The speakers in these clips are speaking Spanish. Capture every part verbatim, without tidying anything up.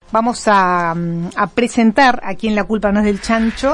vamos a, a presentar aquí en La Culpa No es del Chancho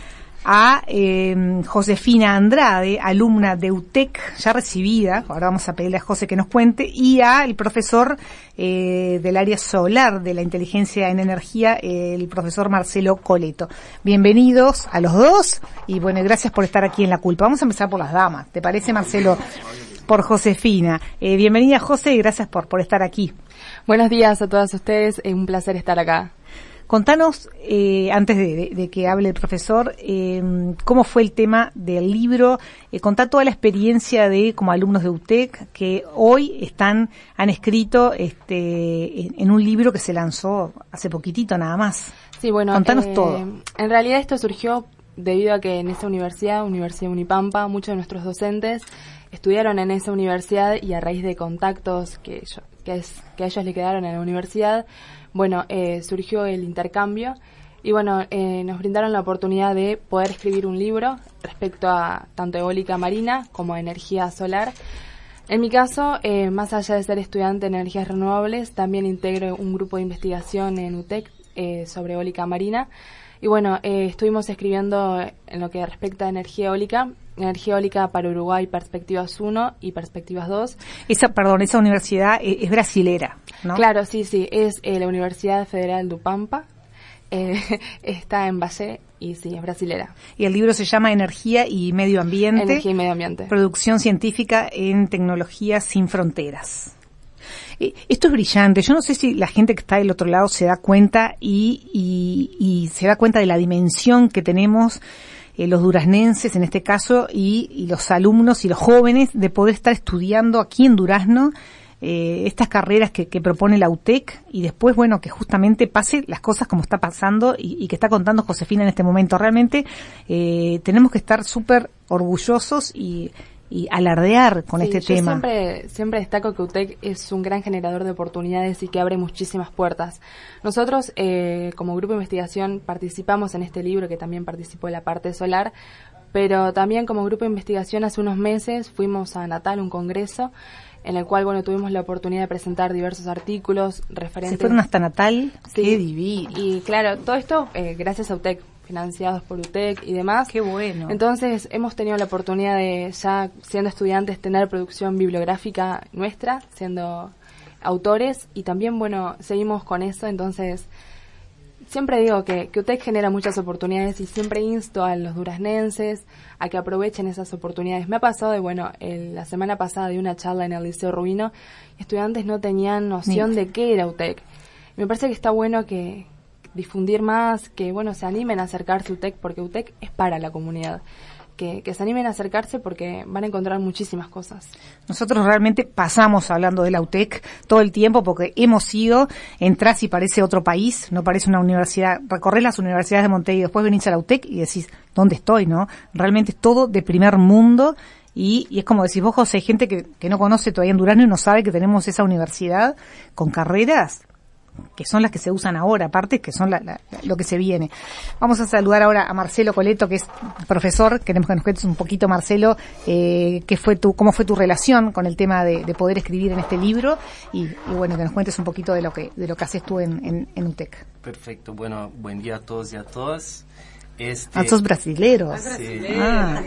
a eh, Josefina Andrade, alumna de U T E C, ya recibida, ahora vamos a pedirle a José que nos cuente, y a el profesor eh, del área solar de la inteligencia en energía, eh, el profesor Marcelo Coleto. Bienvenidos a los dos, y bueno, gracias por estar aquí en La Culpa. Vamos a empezar por las damas, ¿te parece, Marcelo? Por Josefina. Eh, bienvenida, José, y gracias por, por estar aquí. Buenos días a todas ustedes, es un placer estar acá. Contanos, eh, antes de, de, de que hable el profesor, eh, cómo fue el tema del libro, eh, contá toda la experiencia de como alumnos de U T E C que hoy están, han escrito este en, en un libro que se lanzó hace poquitito nada más. Sí, bueno, contanos eh, todo. En realidad esto surgió debido a que en esa universidad, Universidad Unipampa, muchos de nuestros docentes estudiaron en esa universidad y a raíz de contactos que, yo, que, es, que a ellos le quedaron en la universidad, bueno, eh, surgió el intercambio y bueno, eh, nos brindaron la oportunidad de poder escribir un libro respecto a tanto eólica marina como energía solar. En mi caso, eh, más allá de ser estudiante en energías renovables, también integro un grupo de investigación en U T E C eh, sobre eólica marina. Y bueno, eh, estuvimos escribiendo en lo que respecta a energía eólica, energía eólica para Uruguay, perspectivas uno y perspectivas dos. Esa, perdón, esa universidad es, es brasilera, ¿no? Claro, sí, sí, es eh, la Universidad Federal de Upampa, eh, está en Valle y sí, es brasilera. Y el libro se llama Energía y Medio Ambiente. Energía y Medio Ambiente. Producción científica en tecnologías sin fronteras. Esto es brillante. Yo no sé si la gente que está del otro lado se da cuenta y, y, y se da cuenta de la dimensión que tenemos eh, los duraznenses en este caso y, y los alumnos y los jóvenes de poder estar estudiando aquí en Durazno eh, estas carreras que, que propone la U T E C y después, bueno, que justamente pase las cosas como está pasando y, y que está contando Josefina en este momento. Realmente eh, tenemos que estar súper orgullosos y y alardear con sí, este yo tema. Siempre, siempre destaco que U T E C es un gran generador de oportunidades y que abre muchísimas puertas. Nosotros, eh, como grupo de investigación, participamos en este libro, que también participó en la parte solar, pero también como grupo de investigación hace unos meses fuimos a Natal, un congreso, en el cual, bueno, tuvimos la oportunidad de presentar diversos artículos referentes. ¿Se fueron hasta Natal? Sí. ¡Qué divino! Y claro, todo esto eh, gracias a U T E C, financiados por U T E C y demás. ¡Qué bueno! Entonces, hemos tenido la oportunidad de, ya siendo estudiantes, tener producción bibliográfica nuestra, siendo autores, y también, bueno, seguimos con eso. Entonces, siempre digo que, que U T E C genera muchas oportunidades y siempre insto a los duraznenses a que aprovechen esas oportunidades. Me ha pasado de, bueno, el, la semana pasada de una charla en el Liceo Rubino, estudiantes no tenían noción Mira. de qué era U T E C. Me parece que está bueno que difundir más, que bueno, se animen a acercarse a U T E C, porque U T E C es para la comunidad, que, que se animen a acercarse porque van a encontrar muchísimas cosas. Nosotros realmente pasamos hablando de la U T E C todo el tiempo porque hemos ido, entrás y parece otro país, no parece una universidad, recorres las universidades de Montevideo y después venís a la U T E C y decís, ¿dónde estoy, no? Realmente es todo de primer mundo y, y es como decís vos, José, hay gente que, que no conoce todavía en Durazno y no sabe que tenemos esa universidad con carreras que son las que se usan ahora, aparte que son la, la, lo que se viene. Vamos a saludar ahora a Marcelo Coleto, que es profesor. Queremos que nos cuentes un poquito, Marcelo, eh, qué fue tu, cómo fue tu relación con el tema de, de poder escribir en este libro y, y bueno, que nos cuentes un poquito de lo que de lo que haces tú en, en, en U T E C. Perfecto, bueno, buen día a todos y a todas. Este, Ah, sos brasileros. Sí. Ah.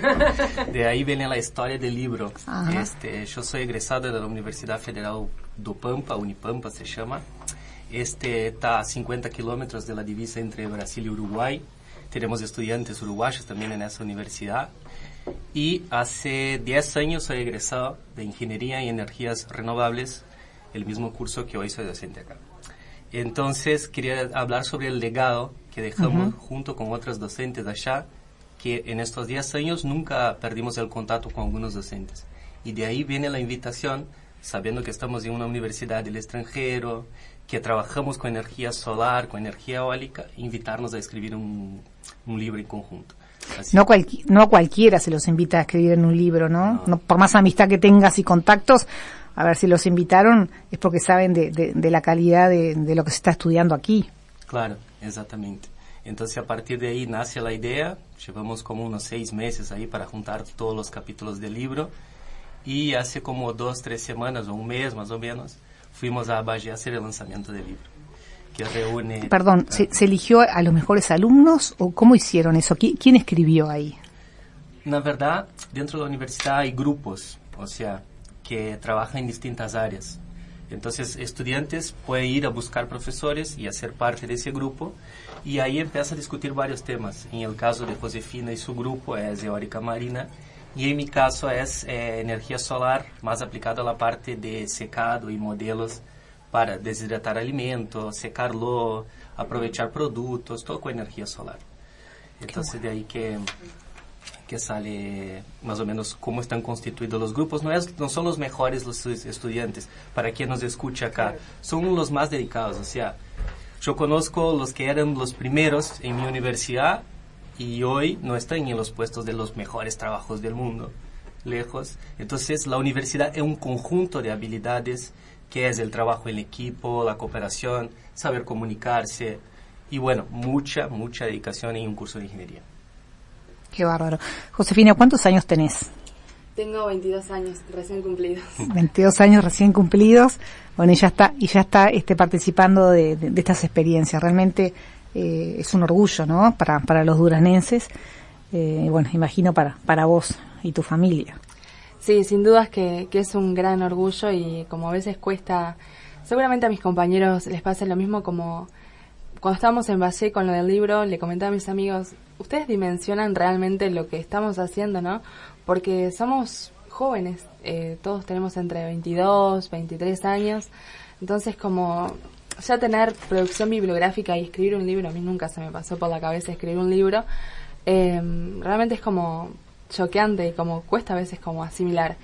De ahí viene la historia del libro. Ajá. Este, yo soy egresado de la Universidad Federal do Pampa, Unipampa se llama. Este está a cincuenta kilómetros de la divisa entre Brasil y Uruguay. Tenemos estudiantes uruguayos también en esa universidad. Y hace diez años soy egresado de Ingeniería y Energías Renovables, el mismo curso que hoy soy docente acá. Entonces quería hablar sobre el legado que dejamos uh-huh. junto con otros docentes allá, que en estos diez años nunca perdimos el contacto con algunos docentes. Y de ahí viene la invitación, sabiendo que estamos en una universidad del extranjero, que trabajamos con energía solar, con energía eólica, invitarnos a escribir un, un libro en conjunto. Así. No, cualqui- no cualquiera se los invita a escribir en un libro, ¿no? No. No, por más amistad que tengas y contactos, a ver, si los invitaron es porque saben de, de, de la calidad de, de lo que se está estudiando aquí. Claro, exactamente. Entonces, a partir de ahí nace la idea. Llevamos como unos seis meses ahí para juntar todos los capítulos del libro. Y hace como dos, tres semanas o un mes más o menos, fuimos a Bagé a hacer el lanzamiento del libro. que reúne... Perdón, ¿se, ¿se eligió a los mejores alumnos o cómo hicieron eso? ¿Qui- ¿Quién escribió ahí? Na verdad, dentro de la universidad hay grupos, o sea, que trabajan en distintas áreas. Entonces, estudiantes pueden ir a buscar profesores y hacer parte de ese grupo, y ahí empieza a discutir varios temas. En el caso de Josefina y su grupo es eólica marina, y en mi caso es eh, energía solar, más aplicada a la parte de secado y modelos para deshidratar alimentos, secarlo, aprovechar productos, todo con energía solar. Entonces, de ahí que... que sale más o menos cómo están constituidos los grupos. No, es, no son los mejores los estudiantes, para quien nos escucha acá, son los más dedicados. O sea, yo conozco los que eran los primeros en mi universidad y hoy no están en los puestos de los mejores trabajos del mundo, lejos. Entonces, la universidad es un conjunto de habilidades que es el trabajo en equipo, la cooperación, saber comunicarse y, bueno, mucha, mucha dedicación en un curso de ingeniería. Qué bárbaro. Josefina, ¿cuántos años tenés? Tengo veintidós años recién cumplidos. veintidós años recién cumplidos. Bueno, y ya está, y ya está este, participando de, de, de estas experiencias. Realmente eh, es un orgullo, ¿no? Para, para los duranenses. Eh, bueno, imagino para, para vos y tu familia. Sí, sin dudas que, que es un gran orgullo y como a veces cuesta, seguramente a mis compañeros les pasa lo mismo como... Cuando estábamos en Valle con lo del libro, le comentaba a mis amigos, ustedes dimensionan realmente lo que estamos haciendo, ¿no? Porque somos jóvenes, eh, todos tenemos entre veintidós, veintitrés años, entonces como ya tener producción bibliográfica y escribir un libro, a mí nunca se me pasó por la cabeza escribir un libro, eh, realmente es como choqueante y como cuesta a veces como asimilar.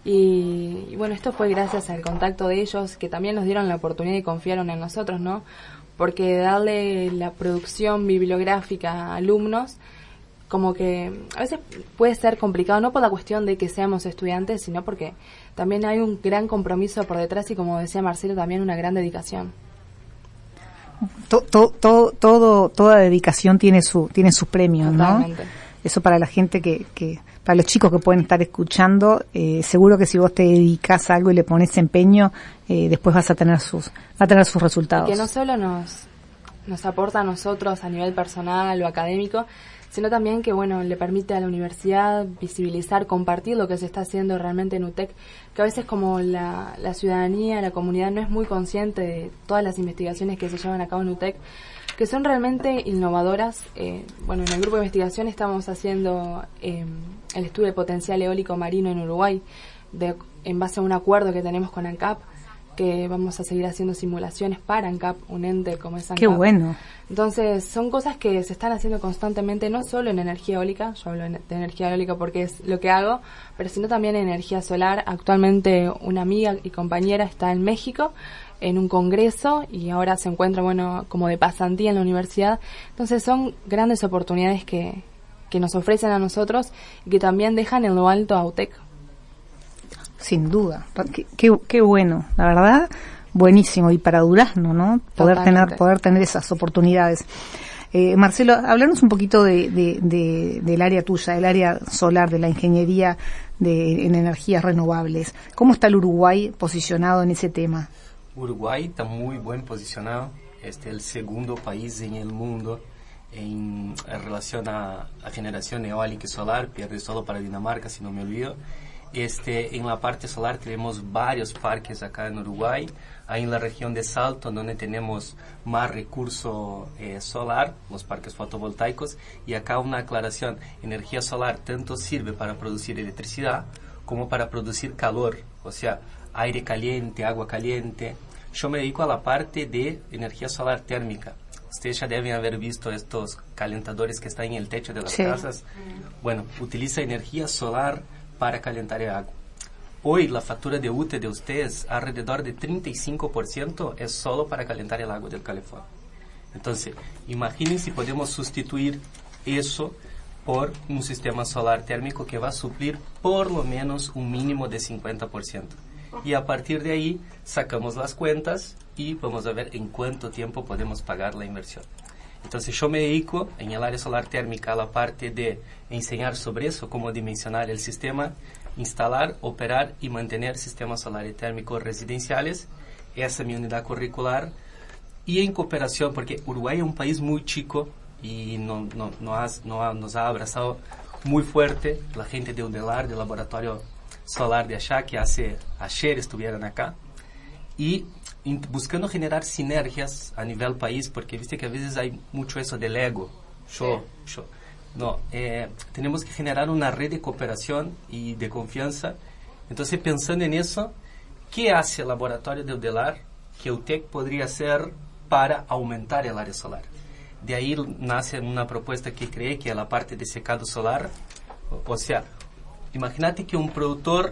Y, y bueno, esto fue gracias al contacto de ellos, que también nos dieron la oportunidad y confiaron en nosotros, ¿no? Porque darle la producción bibliográfica a alumnos, como que a veces puede ser complicado, no por la cuestión de que seamos estudiantes, sino porque también hay un gran compromiso por detrás y, como decía Marcelo, también una gran dedicación. To, to, to, todo, toda dedicación tiene su, tiene sus premios, ¿no? Totalmente. Eso para la gente que, que para los chicos que pueden estar escuchando, eh, seguro que si vos te dedicas a algo y le pones empeño, eh, después vas a tener sus, va a tener sus resultados. Y que no solo nos, nos aporta a nosotros a nivel personal o académico, sino también que, bueno, le permite a la universidad visibilizar, compartir lo que se está haciendo realmente en U T E C, que a veces como la, la ciudadanía, la comunidad no es muy consciente de todas las investigaciones que se llevan a cabo en U T E C, que son realmente innovadoras. Eh, bueno, en el grupo de investigación estamos haciendo eh, el estudio de potencial eólico marino en Uruguay, de, en base a un acuerdo que tenemos con ANCAP, que vamos a seguir haciendo simulaciones para ANCAP, un ente como es ANCAP. Qué bueno. Entonces, son cosas que se están haciendo constantemente, no solo en energía eólica, yo hablo de energía eólica porque es lo que hago, pero sino también en energía solar. Actualmente una amiga y compañera está en México en un congreso y ahora se encuentra, bueno, como de pasantía en la universidad. Entonces, son grandes oportunidades que, que nos ofrecen a nosotros y que también dejan en lo alto a U T E C. Sin duda. Qué, qué, qué bueno, la verdad, buenísimo. Y para Durazno, ¿no? Poder Totalmente. tener, poder tener esas oportunidades. Eh, Marcelo, hablarnos un poquito de, de, de, del área tuya, del área solar, de la ingeniería de, en energías renovables. ¿Cómo está el Uruguay posicionado en ese tema? Uruguay está muy bien posicionado. Este es el segundo país en el mundo en, en relación a, a generación eólica y solar. Pierde solo para Dinamarca, si no me olvido. Este, en la parte solar tenemos varios parques acá en Uruguay. Ahí en la región de Salto, donde tenemos más recurso eh, solar, los parques fotovoltaicos. Y acá una aclaración, energía solar tanto sirve para producir electricidad como para producir calor, o sea, aire caliente, agua caliente. Yo me dedico a la parte de energía solar térmica. Ustedes ya deben haber visto estos calentadores que están en el techo de las sí. casas. Bueno, utiliza energía solar para calentar el agua. Hoy la factura de U T E de ustedes, alrededor de treinta y cinco por ciento es solo para calentar el agua del calefón. Entonces, imaginen si podemos sustituir eso por un sistema solar térmico que va a suplir por lo menos un mínimo de cincuenta por ciento. Y a partir de ahí sacamos las cuentas y vamos a ver en cuánto tiempo podemos pagar la inversión. Entonces yo me dedico en el área solar térmica a la parte de enseñar sobre eso, cómo dimensionar el sistema, instalar, operar y mantener sistemas solares térmicos residenciales. Esa es mi unidad curricular. y en cooperación, porque Uruguay es un país muy chico y no, no, no has, no ha, nos ha abrazado muy fuerte la gente de Udelar, del laboratorio solar de allá, que hace ayer estuvieron acá, y in, buscando generar sinergias a nivel país, porque viste que a veces hay mucho eso del ego, yo, sí. yo. No, eh, tenemos que generar una red de cooperación y de confianza. Entonces, pensando en eso, ¿qué hace el laboratorio de Udelar que UTEC podría hacer para aumentar el área solar? De ahí nace una propuesta que creé, que es la parte de secado solar. O, o sea, imagínate que un productor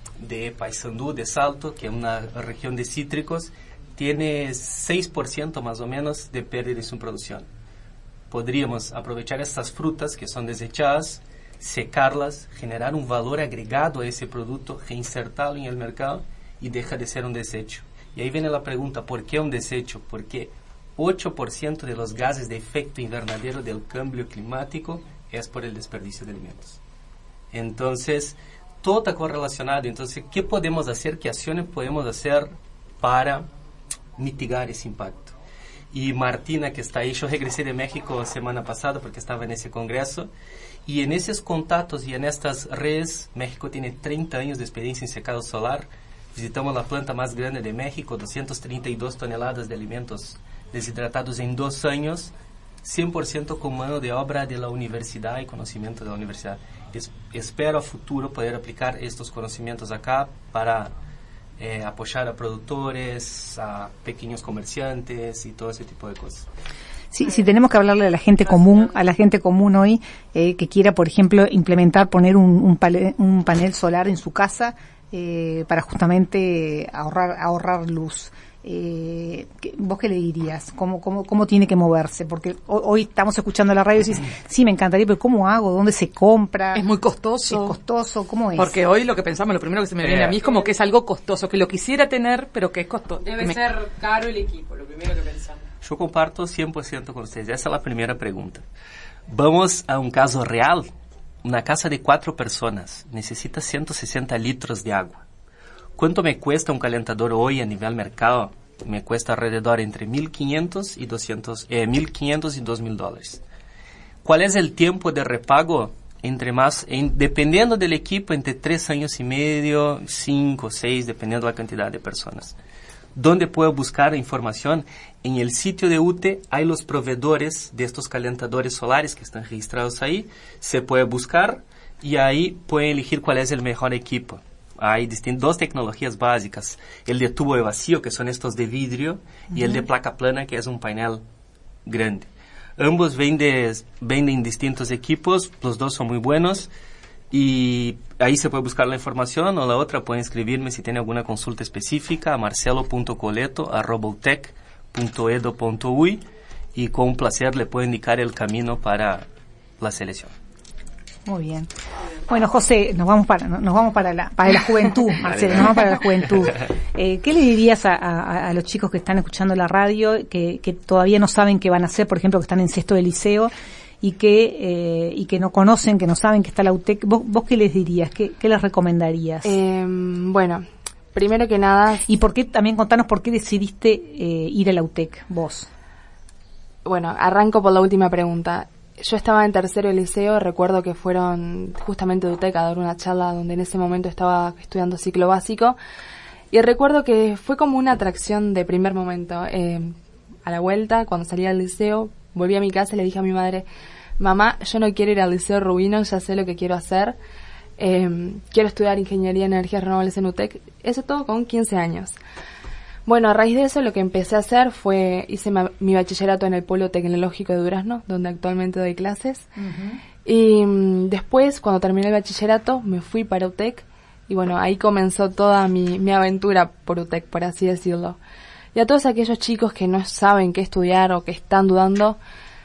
de Paysandú, de Salto, que es una región de cítricos, tiene seis por ciento más o menos de pérdida en su producción. Podríamos aprovechar estas frutas que son desechadas, secarlas, generar un valor agregado a ese producto, reinsertarlo en el mercado y deja de ser un desecho. Y ahí viene la pregunta, ¿por qué un desecho? Porque ocho por ciento de los gases de efecto invernadero del cambio climático es por el desperdicio de alimentos. Entonces, todo está correlacionado. Entonces, ¿qué podemos hacer? ¿Qué acciones podemos hacer para mitigar ese impacto? Y Martina, que está ahí, yo regresé de México semana pasada porque estaba en ese congreso, y en esos contactos y en estas redes, México tiene treinta años de experiencia en secado solar. Visitamos la planta más grande de México, doscientas treinta y dos toneladas de alimentos deshidratados en dos años, cien por ciento con mano de obra de la universidad y conocimiento de la universidad. Es, espero a futuro poder aplicar estos conocimientos acá para Eh, apoyar a productores, a pequeños comerciantes y todo ese tipo de cosas. Sí, si tenemos que hablarle a la gente común, a la gente común hoy eh, que quiera, por ejemplo, implementar, poner un, un, pale, un panel solar en su casa eh, para justamente ahorrar ahorrar luz. Eh, ¿Vos qué le dirías? ¿Cómo, cómo, cómo tiene que moverse? Porque hoy, hoy estamos escuchando la radio y dices, sí, me encantaría, pero ¿cómo hago? ¿Dónde se compra? Es muy costoso. Es costoso, ¿cómo es? Porque hoy lo que pensamos, lo primero que se me viene a mí es como que es algo costoso, que lo quisiera tener, pero que es costoso. Debe me... ser caro el equipo, lo primero que pensamos. Yo comparto cien por ciento con ustedes. Esa es la primera pregunta. Vamos a un caso real. Una casa de cuatro personas necesita ciento sesenta litros de agua. ¿Cuánto me cuesta un calentador hoy a nivel mercado? Me cuesta alrededor entre mil quinientos y doscientos, eh, mil quinientos y dos mil dólares. ¿Cuál es el tiempo de repago? Entre más, en, dependiendo del equipo, entre tres años y medio, cinco, seis, dependiendo de la cantidad de personas. ¿Dónde puedo buscar información? En el sitio de U T E hay los proveedores de estos calentadores solares que están registrados ahí. Se puede buscar y ahí puede elegir cuál es el mejor equipo. Hay distintas, dos tecnologías básicas, el de tubo de vacío, que son estos de vidrio, uh-huh. y el de placa plana, que es un panel grande. Ambos venden, venden distintos equipos, los dos son muy buenos, y ahí se puede buscar la información, o la otra pueden escribirme si tiene alguna consulta específica a marcelo punto coleto arroba utec punto edu punto uy, y con placer le puedo indicar el camino para la selección. Muy bien. Bueno, José, nos vamos para nos vamos para la para la juventud, Marcelo, nos vamos para la juventud. Eh, ¿Qué le dirías a, a, a los chicos que están escuchando la radio, que, que todavía no saben qué van a hacer, por ejemplo, que están en sexto de liceo y que eh, y que no conocen, que no saben que está la UTEC? ¿Vos, vos qué les dirías? ¿Qué, qué les recomendarías? Eh, bueno, primero que nada... Y por qué, también contanos por qué decidiste eh, ir a la UTEC, vos. Bueno, arranco por la última pregunta. Yo estaba en tercero de liceo, recuerdo que fueron justamente de UTEC a dar una charla donde en ese momento estaba estudiando ciclo básico, y recuerdo que fue como una atracción de primer momento. Eh, a la vuelta, cuando salí del liceo, volví a mi casa y le dije a mi madre, mamá, yo no quiero ir al Liceo Rubino, ya sé lo que quiero hacer, eh, quiero estudiar Ingeniería en Energías Renovables en UTEC, eso todo con quince años. Bueno, a raíz de eso lo que empecé a hacer fue, hice ma, mi bachillerato en el Polo Tecnológico de Durazno, donde actualmente doy clases. Uh-huh. Y um, después, cuando terminé el bachillerato, me fui para UTEC. Y bueno, ahí comenzó toda mi, mi aventura por UTEC, por así decirlo. Y a todos aquellos chicos que no saben qué estudiar o que están dudando,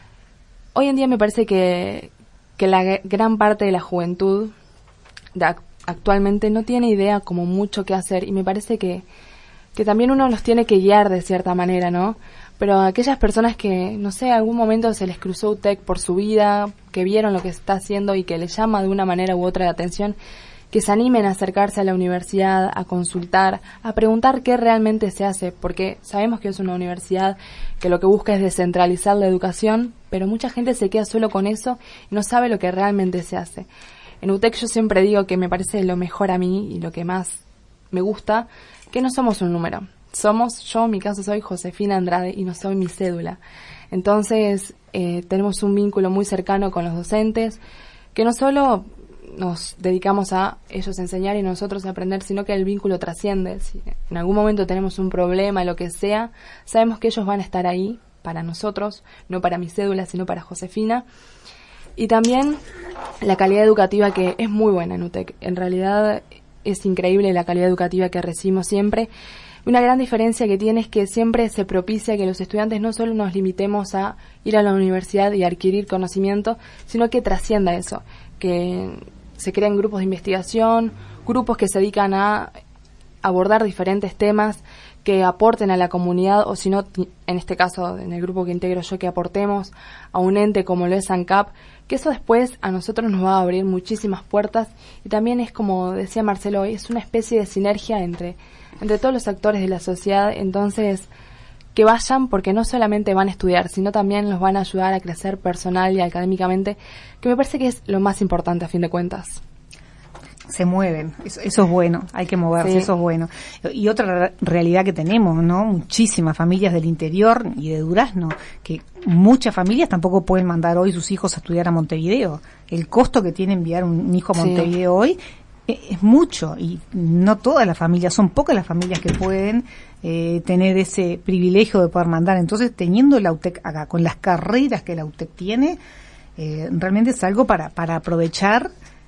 hoy en día me parece que, que la gran parte de la juventud de actualmente no tiene idea como mucho qué hacer. Y me parece que que también uno los tiene que guiar de cierta manera, ¿no? Pero aquellas personas que, no sé, algún momento se les cruzó UTEC por su vida, que vieron lo que se está haciendo y que les llama de una manera u otra de atención, que se animen a acercarse a la universidad, a consultar, a preguntar qué realmente se hace, porque sabemos que es una universidad que lo que busca es descentralizar la educación, pero mucha gente se queda solo con eso y no sabe lo que realmente se hace. En U T E C yo siempre digo que me parece lo mejor a mí y lo que más me gusta, que no somos un número. Somos, yo en mi caso soy Josefina Andrade y no soy mi cédula. Entonces eh, tenemos un vínculo muy cercano con los docentes, que no solo nos dedicamos a ellos enseñar y nosotros a aprender, sino que el vínculo trasciende. Si en algún momento tenemos un problema, lo que sea, sabemos que ellos van a estar ahí para nosotros, no para mi cédula, sino para Josefina. Y también la calidad educativa, que es muy buena en U T E C. En realidad es increíble la calidad educativa que recibimos siempre. Una gran diferencia que tiene es que siempre se propicia que los estudiantes no solo nos limitemos a ir a la universidad y adquirir conocimiento, sino que trascienda eso, que se creen grupos de investigación, grupos que se dedican a abordar diferentes temas, que aporten a la comunidad, o si no, en este caso, en el grupo que integro yo, que aportemos a un ente como lo es ANCAP, que eso después a nosotros nos va a abrir muchísimas puertas, y también es, como decía Marcelo hoy, es una especie de sinergia entre, entre todos los actores de la sociedad. Entonces, que vayan, porque no solamente van a estudiar, sino también los van a ayudar a crecer personal y académicamente, que me parece que es lo más importante a fin de cuentas. Se mueven, eso, eso es bueno, hay que moverse, sí. Eso es bueno. Y otra re- realidad que tenemos, ¿no? Muchísimas familias del interior y de Durazno, que muchas familias tampoco pueden mandar hoy sus hijos a estudiar a Montevideo. El costo que tiene enviar un hijo a Montevideo sí. hoy es, es mucho, y no todas las familias, son pocas las familias que pueden eh, tener ese privilegio de poder mandar. Entonces, teniendo la U T E C acá, con las carreras que la U T E C tiene, eh, realmente es algo para, para aprovechar.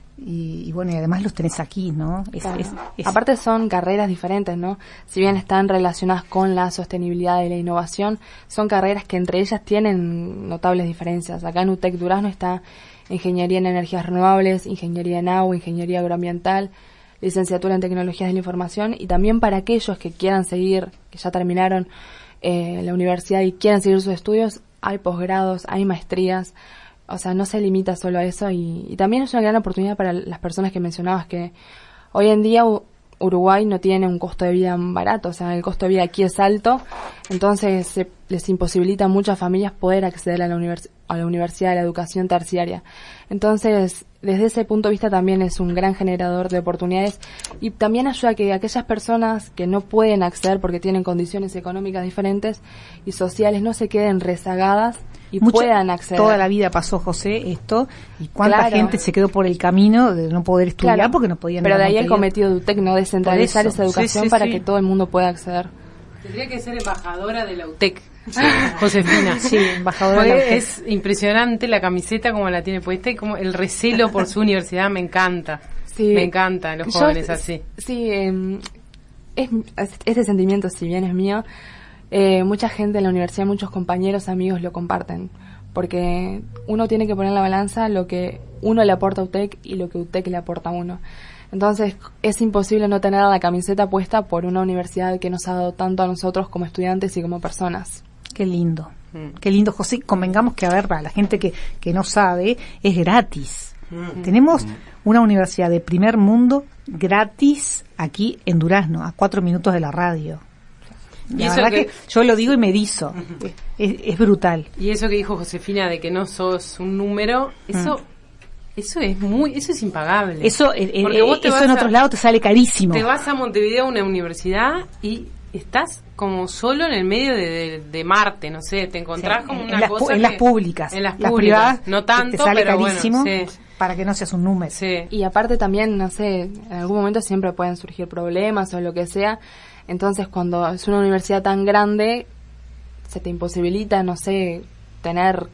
Y, y bueno, y además los tenés aquí, ¿no? Es, claro. es, es... Aparte son carreras diferentes, ¿no? Si bien están relacionadas con la sostenibilidad y la innovación, son carreras que entre ellas tienen notables diferencias. Acá en U T E C Durazno está Ingeniería en Energías Renovables, Ingeniería en Agua, Ingeniería Agroambiental, Licenciatura en Tecnologías de la Información, y también para aquellos que quieran seguir, que ya terminaron eh, la universidad y quieran seguir sus estudios, hay posgrados, hay maestrías. O sea, no se limita solo a eso, y, y también es una gran oportunidad para las personas que mencionabas, que hoy en día U- Uruguay no tiene un costo de vida barato, o sea, el costo de vida aquí es alto, entonces se les imposibilita a muchas familias poder acceder a la, univers- a la universidad de la educación terciaria. Entonces, desde ese punto de vista también es un gran generador de oportunidades, y también ayuda a que aquellas personas que no pueden acceder porque tienen condiciones económicas diferentes y sociales no se queden rezagadas y Mucha, puedan acceder. Toda la vida pasó, José, esto, y cuánta claro. gente se quedó por el camino de no poder estudiar claro. porque no podían. Pero de ahí el cometido de U T E C, no descentralizar esa educación sí, sí, para sí. que todo el mundo pueda acceder. Tendría que ser embajadora de la U T E C. Sí, Josefina. Sí, embajadora de la U T E C. Es impresionante la camiseta como la tiene puesta y como el recelo por su universidad me encanta. Sí. Me encantan los jóvenes Yo, así. Sí, eh, es, este sentimiento, si bien es mío, eh, mucha gente en la universidad, muchos compañeros, amigos lo comparten. Porque uno tiene que poner en la balanza lo que uno le aporta a U T E C y lo que U T E C le aporta a uno. Entonces es imposible no tener la camiseta puesta por una universidad que nos ha dado tanto a nosotros como estudiantes y como personas. Qué lindo, mm. qué lindo, José. Convengamos que, a ver, para la gente que, que no sabe, es gratis. Mm. Tenemos mm. una universidad de primer mundo gratis aquí en Durazno, a cuatro minutos de la radio. La y verdad que, que yo lo digo y me erizo. Uh-huh. es, es brutal. Y eso que dijo Josefina de que no sos un número, eso... Mm. Eso es muy, eso es impagable. Eso, eh, eh, eso en otros lados te sale carísimo. Te vas a Montevideo a una universidad y estás como solo en el medio de, de, de Marte, no sé, te encontrás sí, como una en las, cosa en que, las públicas, en las, las públicas, privadas no tanto, te sale pero carísimo bueno, sí. para que no seas un número. Sí. Y aparte también, no sé, en algún momento siempre pueden surgir problemas o lo que sea. Entonces, cuando es una universidad tan grande, se te imposibilita, no sé, tener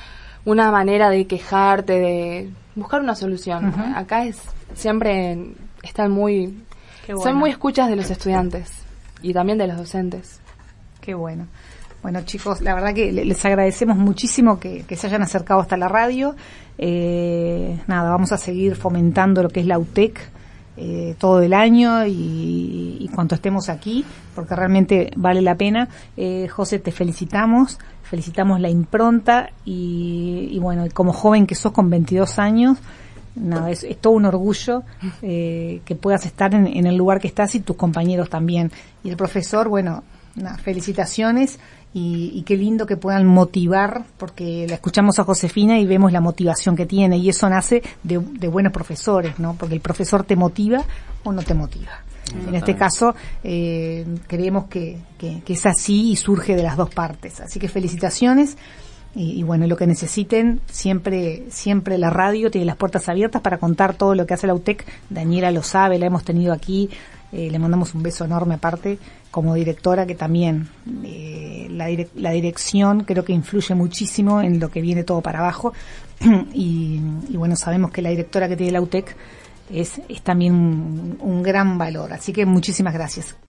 una manera de quejarte, de buscar una solución. Uh-huh. Acá es siempre están muy bueno. Son muy escuchas de los estudiantes y también de los docentes. Qué bueno. Bueno, chicos, la verdad que les agradecemos muchísimo que, que se hayan acercado hasta la radio. Eh, nada, vamos a seguir fomentando lo que es la U T E C eh, todo el año y, y cuanto estemos aquí, porque realmente vale la pena. Eh, José, te felicitamos, felicitamos la impronta y, y bueno, como joven que sos con veintidós años, no, es, es todo un orgullo eh, que puedas estar en, en el lugar que estás y tus compañeros también. Y el profesor, bueno, nada, felicitaciones y, y qué lindo que puedan motivar, porque la escuchamos a Josefina y vemos la motivación que tiene, y eso nace de, de buenos profesores, ¿no? Porque el profesor te motiva o no te motiva. En este caso, eh, creemos que, que, que es así y surge de las dos partes. Así que felicitaciones. Y, y bueno, lo que necesiten, siempre siempre la radio tiene las puertas abiertas para contar todo lo que hace la U T E C. Daniela lo sabe, la hemos tenido aquí, eh, le mandamos un beso enorme aparte, como directora, que también eh, la, direc- la dirección creo que influye muchísimo en lo que viene todo para abajo. y, y bueno, sabemos que la directora que tiene la U T E C es, es también un, un gran valor. Así que muchísimas gracias.